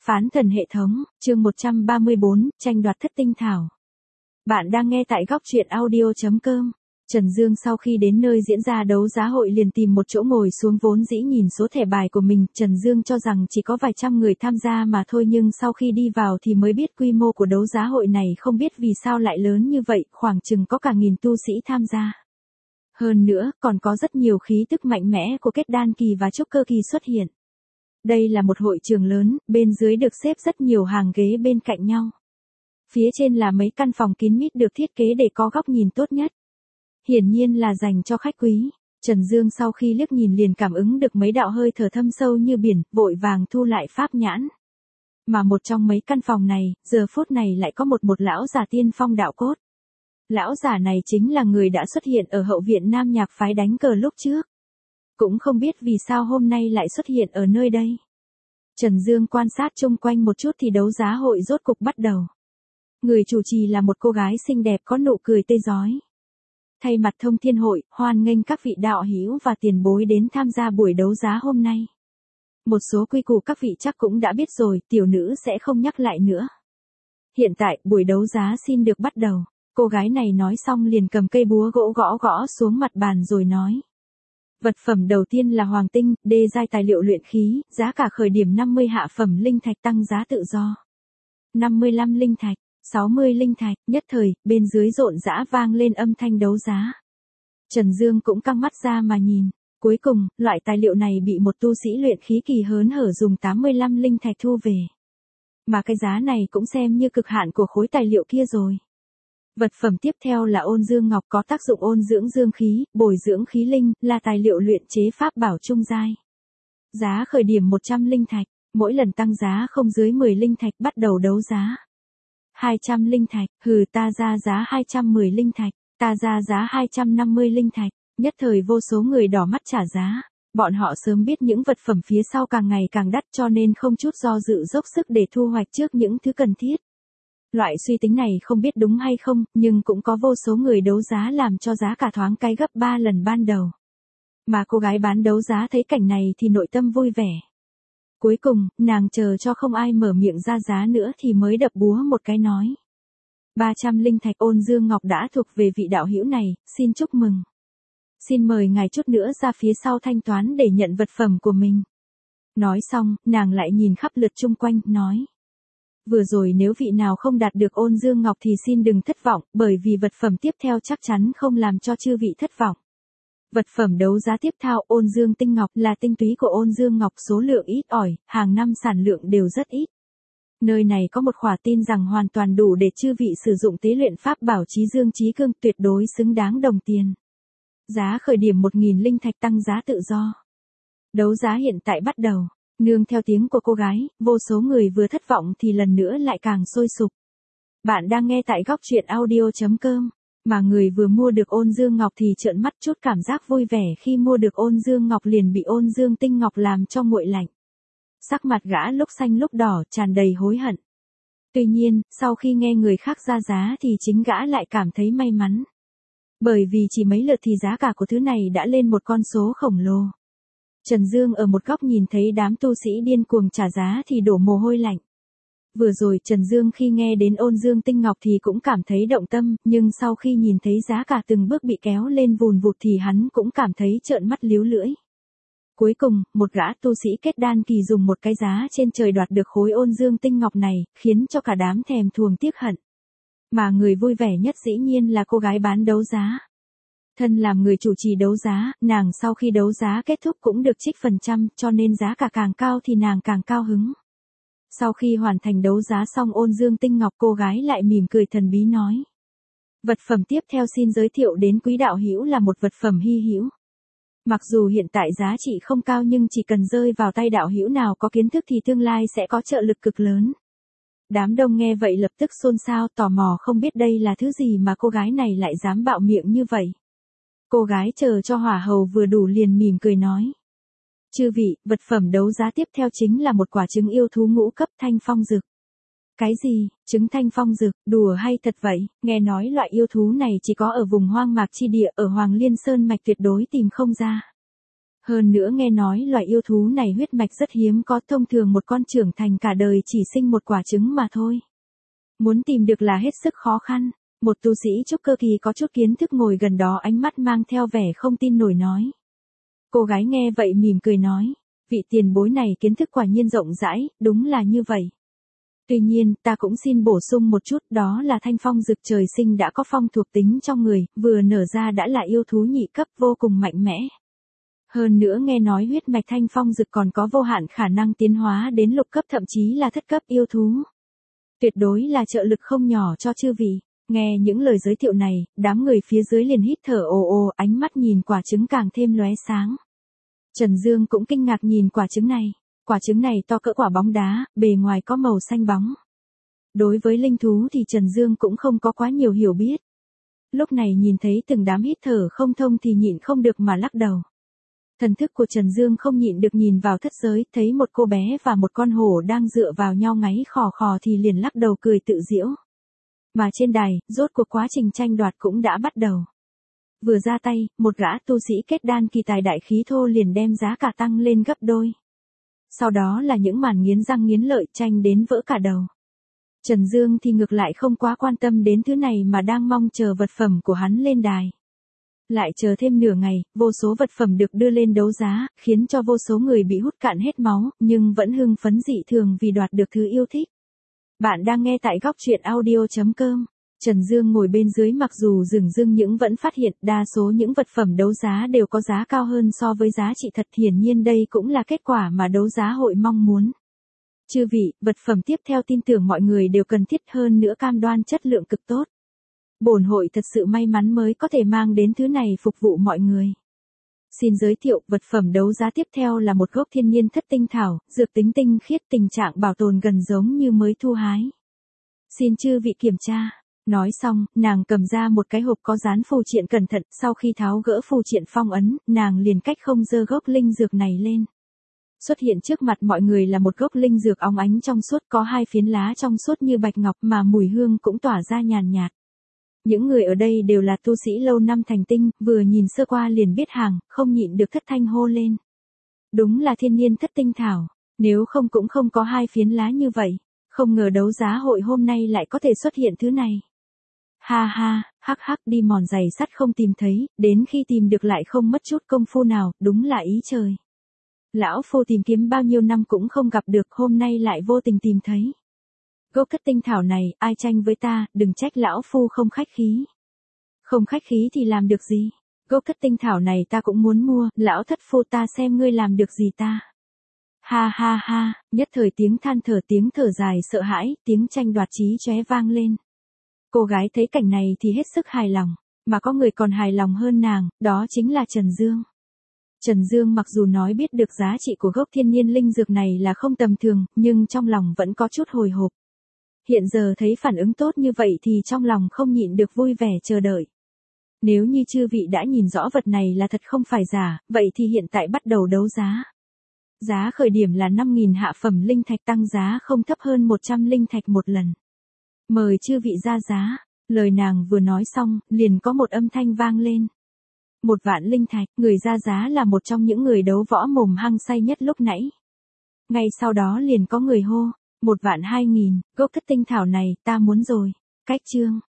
Phán thần hệ thống, chương 134, tranh đoạt thất tinh thảo. Bạn đang nghe tại góc truyện audio.com. Trần Dương sau khi đến nơi diễn ra đấu giá hội liền tìm một chỗ ngồi xuống, vốn dĩ nhìn số thẻ bài của mình, Trần Dương cho rằng chỉ có vài trăm người tham gia mà thôi, nhưng sau khi đi vào thì mới biết quy mô của đấu giá hội này không biết vì sao lại lớn như vậy, khoảng chừng có cả 1000 tu sĩ tham gia. Hơn nữa, còn có rất nhiều khí tức mạnh mẽ của kết đan kỳ và trúc cơ kỳ xuất hiện. Đây là một hội trường lớn, bên dưới được xếp rất nhiều hàng ghế bên cạnh nhau. Phía trên là mấy căn phòng kín mít được thiết kế để có góc nhìn tốt nhất. Hiển nhiên là dành cho khách quý. Trần Dương sau khi liếc nhìn liền cảm ứng được mấy đạo hơi thở thâm sâu như biển, vội vàng thu lại pháp nhãn. Mà một trong mấy căn phòng này, giờ phút này lại có một lão già tiên phong đạo cốt. Lão già này chính là người đã xuất hiện ở hậu viện Nam Nhạc phái đánh cờ lúc trước. Cũng không biết vì sao hôm nay lại xuất hiện ở nơi đây. Trần Dương quan sát chung quanh một chút thì đấu giá hội rốt cục bắt đầu. Người chủ trì là một cô gái xinh đẹp có nụ cười tươi rói. Thay mặt Thông Thiên Hội, hoan nghênh các vị đạo hữu và tiền bối đến tham gia buổi đấu giá hôm nay. Một số quy củ các vị chắc cũng đã biết rồi, tiểu nữ sẽ không nhắc lại nữa. Hiện tại, buổi đấu giá xin được bắt đầu. Cô gái này nói xong liền cầm cây búa gỗ gõ xuống mặt bàn rồi nói. Vật phẩm đầu tiên là hoàng tinh, đê giai tài liệu luyện khí, giá cả khởi điểm 50 hạ phẩm linh thạch tăng giá tự do. 55 linh thạch, 60 linh thạch, nhất thời, bên dưới rộn rã vang lên âm thanh đấu giá. Trần Dương cũng căng mắt ra mà nhìn, cuối cùng, loại tài liệu này bị một tu sĩ luyện khí kỳ hớn hở dùng 85 linh thạch thu về. Mà cái giá này cũng xem như cực hạn của khối tài liệu kia rồi. Vật phẩm tiếp theo là ôn dương ngọc, có tác dụng ôn dưỡng dương khí, bồi dưỡng khí linh, là tài liệu luyện chế pháp bảo trung giai. Giá khởi điểm 100 linh thạch, mỗi lần tăng giá không dưới 10 linh thạch bắt đầu đấu giá. 200 linh thạch, ta ra giá 210 linh thạch, ta ra giá 250 linh thạch, nhất thời vô số người đỏ mắt trả giá. Bọn họ sớm biết những vật phẩm phía sau càng ngày càng đắt cho nên không chút do dự dốc sức để thu hoạch trước những thứ cần thiết. Loại suy tính này không biết đúng hay không, nhưng cũng có vô số người đấu giá làm cho giá cả thoáng cái gấp 3 lần ban đầu. Mà cô gái bán đấu giá thấy cảnh này thì nội tâm vui vẻ. Cuối cùng, nàng chờ cho không ai mở miệng ra giá nữa thì mới đập búa một cái nói. 300 linh thạch, ôn dương ngọc đã thuộc về vị đạo hữu này, xin chúc mừng. Xin mời ngài chút nữa ra phía sau thanh toán để nhận vật phẩm của mình. Nói xong, nàng lại nhìn khắp lượt chung quanh, nói. Vừa rồi nếu vị nào không đạt được ôn dương ngọc thì xin đừng thất vọng, bởi vì vật phẩm tiếp theo chắc chắn không làm cho chư vị thất vọng. Vật phẩm đấu giá tiếp theo, ôn dương tinh ngọc, là tinh túy của ôn dương ngọc, số lượng ít ỏi, hàng năm sản lượng đều rất ít. Nơi này có một khỏa tin rằng hoàn toàn đủ để chư vị sử dụng tế luyện pháp bảo chí dương chí cương, tuyệt đối xứng đáng đồng tiền. Giá khởi điểm 1000 linh thạch tăng giá tự do. Đấu giá hiện tại bắt đầu. Nương theo tiếng của cô gái, vô số người vừa thất vọng thì lần nữa lại càng sôi sục. Bạn đang nghe tại góc truyện audio.com. Mà người vừa mua được ôn dương ngọc thì trợn mắt, chút cảm giác vui vẻ khi mua được ôn dương ngọc liền bị ôn dương tinh ngọc làm cho nguội lạnh. Sắc mặt gã lúc xanh lúc đỏ, tràn đầy hối hận. Tuy nhiên, sau khi nghe người khác ra giá thì chính gã lại cảm thấy may mắn. Bởi vì chỉ mấy lượt thì giá cả của thứ này đã lên một con số khổng lồ. Trần Dương ở một góc nhìn thấy đám tu sĩ điên cuồng trả giá thì đổ mồ hôi lạnh. Vừa rồi Trần Dương khi nghe đến ôn dương tinh ngọc thì cũng cảm thấy động tâm, nhưng sau khi nhìn thấy giá cả từng bước bị kéo lên vùn vụt thì hắn cũng cảm thấy trợn mắt líu lưỡi. Cuối cùng, một gã tu sĩ kết đan kỳ dùng một cái giá trên trời đoạt được khối ôn dương tinh ngọc này, khiến cho cả đám thèm thuồng tiếc hận. Mà người vui vẻ nhất dĩ nhiên là cô gái bán đấu giá. Thân làm người chủ trì đấu giá, nàng sau khi đấu giá kết thúc cũng được trích phần trăm, cho nên giá cả càng cao thì nàng càng cao hứng. Sau khi hoàn thành đấu giá xong ôn dương tinh ngọc, cô gái lại mỉm cười thần bí nói. Vật phẩm tiếp theo xin giới thiệu đến quý đạo hữu là một vật phẩm hy hữu. Mặc dù hiện tại giá trị không cao nhưng chỉ cần rơi vào tay đạo hữu nào có kiến thức thì tương lai sẽ có trợ lực cực lớn. Đám đông nghe vậy lập tức xôn xao, tò mò không biết đây là thứ gì mà cô gái này lại dám bạo miệng như vậy. Cô gái chờ cho hỏa hầu vừa đủ liền mỉm cười nói. Chư vị, vật phẩm đấu giá tiếp theo chính là một quả trứng yêu thú ngũ cấp thanh phong dược. Cái gì, trứng thanh phong dược, đùa hay thật vậy, nghe nói loại yêu thú này chỉ có ở vùng hoang mạc chi địa, ở Hoàng Liên Sơn mạch tuyệt đối tìm không ra. Hơn nữa nghe nói loài yêu thú này huyết mạch rất hiếm có, thông thường một con trưởng thành cả đời chỉ sinh một quả trứng mà thôi. Muốn tìm được là hết sức khó khăn. Một tu sĩ trúc cơ kỳ có chút kiến thức ngồi gần đó ánh mắt mang theo vẻ không tin nổi nói. Cô gái nghe vậy mỉm cười nói, vị tiền bối này kiến thức quả nhiên rộng rãi, đúng là như vậy. Tuy nhiên, ta cũng xin bổ sung một chút, đó là thanh phong dực trời sinh đã có phong thuộc tính trong người, vừa nở ra đã là yêu thú nhị cấp vô cùng mạnh mẽ. Hơn nữa nghe nói huyết mạch thanh phong dực còn có vô hạn khả năng tiến hóa đến lục cấp thậm chí là thất cấp yêu thú. Tuyệt đối là trợ lực không nhỏ cho chư vị. Nghe những lời giới thiệu này, đám người phía dưới liền hít thở ồ ồ, ánh mắt nhìn quả trứng càng thêm lóe sáng. Trần Dương cũng kinh ngạc nhìn quả trứng này. Quả trứng này to cỡ quả bóng đá, bề ngoài có màu xanh bóng. Đối với linh thú thì Trần Dương cũng không có quá nhiều hiểu biết. Lúc này nhìn thấy từng đám hít thở không thông thì nhịn không được mà lắc đầu. Thần thức của Trần Dương không nhịn được nhìn vào thất giới, thấy một cô bé và một con hổ đang dựa vào nhau ngáy khò khò thì liền lắc đầu cười tự giễu. Mà trên đài, rốt cuộc quá trình tranh đoạt cũng đã bắt đầu. Vừa ra tay, một gã tu sĩ kết đan kỳ tài đại khí thô liền đem giá cả tăng lên gấp đôi. Sau đó là những màn nghiến răng nghiến lợi tranh đến vỡ cả đầu. Trần Dương thì ngược lại không quá quan tâm đến thứ này mà đang mong chờ vật phẩm của hắn lên đài. Lại chờ thêm nửa ngày, vô số vật phẩm được đưa lên đấu giá, khiến cho vô số người bị hút cạn hết máu, nhưng vẫn hưng phấn dị thường vì đoạt được thứ yêu thích. Bạn đang nghe tại góc truyện audio.com. Trần Dương ngồi bên dưới mặc dù dửng dưng nhưng vẫn phát hiện đa số những vật phẩm đấu giá đều có giá cao hơn so với giá trị thật, hiển nhiên đây cũng là kết quả mà đấu giá hội mong muốn. Chư vị, vật phẩm tiếp theo tin tưởng mọi người đều cần thiết, hơn nữa cam đoan chất lượng cực tốt. Bổn hội thật sự may mắn mới có thể mang đến thứ này phục vụ mọi người. Xin giới thiệu, vật phẩm đấu giá tiếp theo là một gốc thiên nhiên thất tinh thảo, dược tính tinh khiết, tình trạng bảo tồn gần giống như mới thu hái. Xin chư vị kiểm tra. Nói xong, nàng cầm ra một cái hộp có dán phù triện cẩn thận, sau khi tháo gỡ phù triện phong ấn, nàng liền cách không giơ gốc linh dược này lên. Xuất hiện trước mặt mọi người là một gốc linh dược óng ánh trong suốt, có hai phiến lá trong suốt như bạch ngọc mà mùi hương cũng tỏa ra nhàn nhạt. Những người ở đây đều là tu sĩ lâu năm thành tinh, vừa nhìn sơ qua liền biết hàng, không nhịn được thất thanh hô lên. Đúng là thiên nhiên thất tinh thảo, nếu không cũng không có hai phiến lá như vậy, không ngờ đấu giá hội hôm nay lại có thể xuất hiện thứ này. Ha ha, hắc hắc, đi mòn giày sắt không tìm thấy, đến khi tìm được lại không mất chút công phu nào, đúng là ý trời. Lão phu tìm kiếm bao nhiêu năm cũng không gặp được, hôm nay lại vô tình tìm thấy. Gốc thất tinh thảo này, ai tranh với ta, đừng trách lão phu không khách khí. Không khách khí thì làm được gì? Gốc thất tinh thảo này ta cũng muốn mua, lão thất phu ta xem ngươi làm được gì ta. Ha ha ha, nhất thời tiếng than thở, tiếng thở dài sợ hãi, tiếng tranh đoạt chí chóe vang lên. Cô gái thấy cảnh này thì hết sức hài lòng, mà có người còn hài lòng hơn nàng, đó chính là Trần Dương. Trần Dương mặc dù nói biết được giá trị của gốc thiên nhiên linh dược này là không tầm thường, nhưng trong lòng vẫn có chút hồi hộp. Hiện giờ thấy phản ứng tốt như vậy thì trong lòng không nhịn được vui vẻ chờ đợi. Nếu như chư vị đã nhìn rõ vật này là thật không phải giả, vậy thì hiện tại bắt đầu đấu giá. Giá khởi điểm là 5.000 hạ phẩm linh thạch, tăng giá không thấp hơn 100 linh thạch một lần. Mời chư vị ra giá. Lời nàng vừa nói xong, liền có một âm thanh vang lên. 1.000.000 linh thạch, người ra giá là một trong những người đấu võ mồm hăng say nhất lúc nãy. Ngay sau đó liền có người hô, 1.200.000, gốc thất tinh thảo này, ta muốn rồi. Cách chương.